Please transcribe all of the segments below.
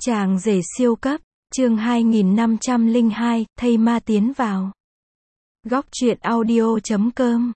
Chàng rể siêu cấp, chương 2502, thây ma tiến vào. Góc truyện audio.com.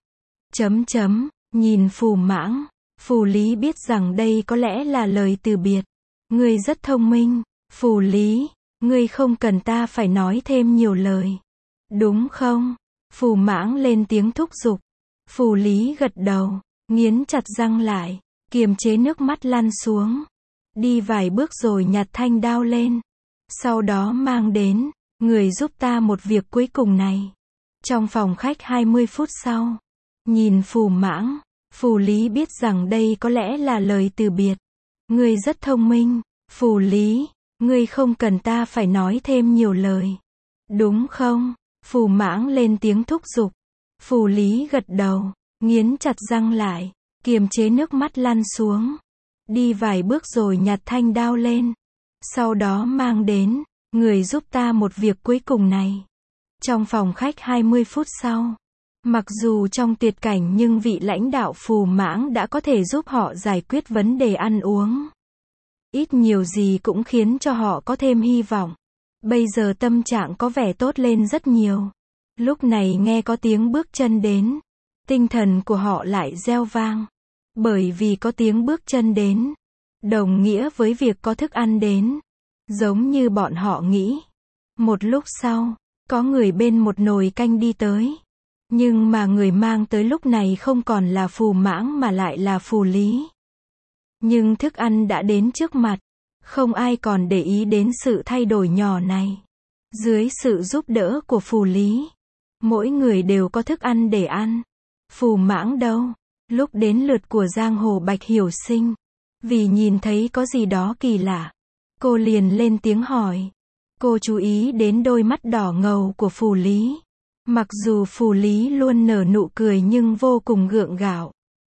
Nhìn Phù Mãng, Phù Lý biết rằng đây có lẽ là lời từ biệt. Ngươi rất thông minh, Phù Lý, ngươi không cần ta phải nói thêm nhiều lời. Đúng không? Phù Mãng lên tiếng thúc giục. Phù Lý gật đầu, nghiến chặt răng lại, kiềm chế nước mắt lăn xuống. Đi vài bước rồi nhặt thanh đao lên. Sau đó mang đến, người giúp ta một việc cuối cùng này. Trong phòng khách 20 phút sau, nhìn Phù Mãng, Phù Lý biết rằng đây có lẽ là lời từ biệt. Ngươi rất thông minh, Phù Lý, ngươi không cần ta phải nói thêm nhiều lời. Đúng không? Phù Mãng lên tiếng thúc giục. Phù Lý gật đầu, nghiến chặt răng lại, kiềm chế nước mắt lăn xuống. Đi vài bước rồi nhặt thanh đao lên. Sau đó mang đến, người giúp ta một việc cuối cùng này. Trong phòng khách 20 phút sau, mặc dù trong tuyệt cảnh nhưng vị lãnh đạo Phù Mãng đã có thể giúp họ giải quyết vấn đề ăn uống. Ít nhiều gì cũng khiến cho họ có thêm hy vọng. Bây giờ tâm trạng có vẻ tốt lên rất nhiều. Lúc này nghe có tiếng bước chân đến, tinh thần của họ lại reo vang. Bởi vì có tiếng bước chân đến, đồng nghĩa với việc có thức ăn đến. Giống như bọn họ nghĩ. Một lúc sau, có người bên một nồi canh đi tới. Nhưng mà người mang tới lúc này không còn là Phù Mãng mà lại là Phù Lý. Nhưng thức ăn đã đến trước mặt. Không ai còn để ý đến sự thay đổi nhỏ này. Dưới sự giúp đỡ của Phù Lý, mỗi người đều có thức ăn để ăn. Phù Mãng đâu? Lúc đến lượt của giang hồ Bạch Hiểu Sinh, vì nhìn thấy có gì đó kỳ lạ, cô liền lên tiếng hỏi. Cô chú ý đến đôi mắt đỏ ngầu của Phù Lý. Mặc dù Phù Lý luôn nở nụ cười nhưng vô cùng gượng gạo.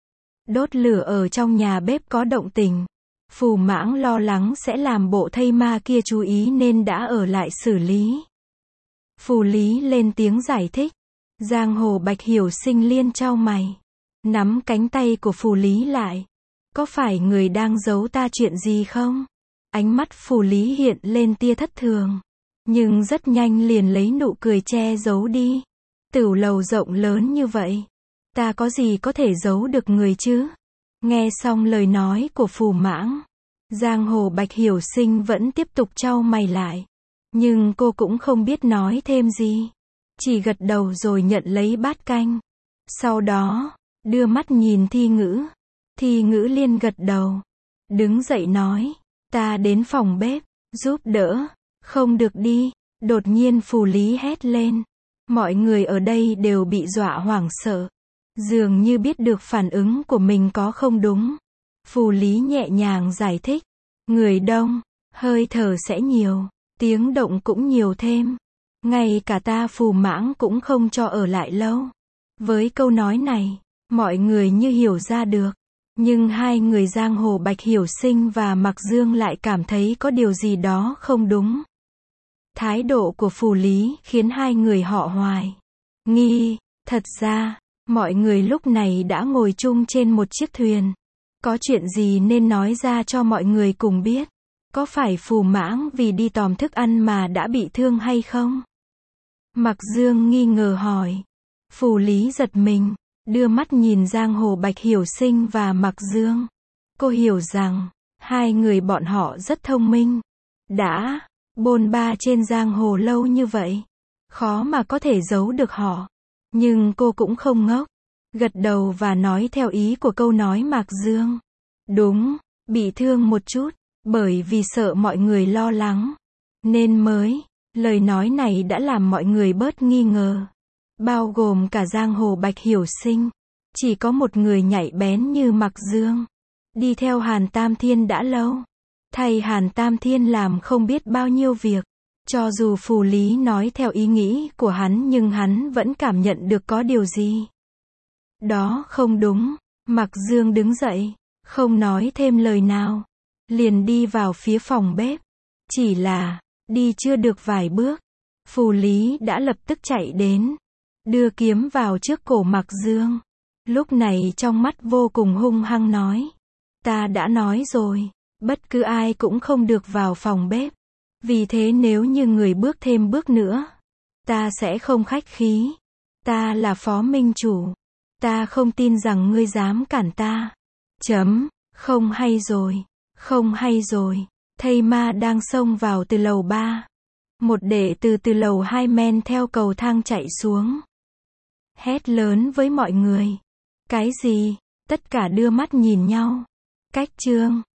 Đốt lửa ở trong nhà bếp có động tình. Phù Mãng lo lắng sẽ làm bộ thây ma kia chú ý nên đã ở lại xử lý. Phù Lý lên tiếng giải thích. Giang hồ Bạch Hiểu Sinh liên chau mày, nắm cánh tay của Phù Lý lại. Có phải người đang giấu ta chuyện gì không? Ánh mắt Phù Lý hiện lên tia thất thường. Nhưng rất nhanh liền lấy nụ cười che giấu đi. Tửu lầu rộng lớn như vậy, ta có gì có thể giấu được người chứ? Nghe xong lời nói của Phù Mãng, giang hồ Bạch Hiểu Sinh vẫn tiếp tục chau mày lại. Nhưng cô cũng không biết nói thêm gì. Chỉ gật đầu rồi nhận lấy bát canh. Sau đó, đưa mắt nhìn Thi Ngữ. Thi Ngữ liên gật đầu. Đứng dậy nói, ta đến phòng bếp, giúp đỡ. Không được đi. Đột nhiên Phù Lý hét lên. Mọi người ở đây đều bị dọa hoảng sợ. Dường như biết được phản ứng của mình có không đúng. Phù Lý nhẹ nhàng giải thích. Người đông, hơi thở sẽ nhiều, tiếng động cũng nhiều thêm. Ngay cả ta Phù Mãng cũng không cho ở lại lâu. Với câu nói này, mọi người như hiểu ra được. Nhưng hai người giang hồ Bạch Hiểu Sinh và Mạc Dương lại cảm thấy có điều gì đó không đúng. Thái độ của Phù Lý khiến hai người họ hoài nghi. Thật ra, mọi người lúc này đã ngồi chung trên một chiếc thuyền. Có chuyện gì nên nói ra cho mọi người cùng biết. Có phải Phù Mãng vì đi tòm thức ăn mà đã bị thương hay không? Mạc Dương nghi ngờ hỏi. Phù Lý giật mình, đưa mắt nhìn giang hồ Bạch Hiểu Sinh và Mạc Dương. Cô hiểu rằng, hai người bọn họ rất thông minh. Đã bôn ba trên giang hồ lâu như vậy, khó mà có thể giấu được họ. Nhưng cô cũng không ngốc. Gật đầu và nói theo ý của câu nói Mạc Dương. Đúng, bị thương một chút, bởi vì sợ mọi người lo lắng. Nên mới, lời nói này đã làm mọi người bớt nghi ngờ. Bao gồm cả giang hồ Bạch Hiểu Sinh. Chỉ có một người nhạy bén như Mạc Dương. Đi theo Hàn Tam Thiên đã lâu. Thay Hàn Tam Thiên làm không biết bao nhiêu việc. Cho dù Phù Lý nói theo ý nghĩ của hắn nhưng hắn vẫn cảm nhận được có điều gì đó không đúng. Mạc Dương đứng dậy, không nói thêm lời nào. Liền đi vào phía phòng bếp. Chỉ là, đi chưa được vài bước, Phù Lý đã lập tức chạy đến. Đưa kiếm vào trước cổ Mạc Dương. Lúc này trong mắt vô cùng hung hăng nói. Ta đã nói rồi, Bất cứ ai cũng không được vào phòng bếp. Vì thế nếu như người bước thêm bước nữa, ta sẽ không khách khí. Ta là phó minh chủ. Ta không tin rằng ngươi dám cản ta. Không hay rồi. Không hay rồi. Thây ma đang xông vào từ lầu 3. Một đệ tử từ lầu 2 men theo cầu thang chạy xuống. Hét lớn với mọi người. Cái gì? Tất cả đưa mắt nhìn nhau. Cách chương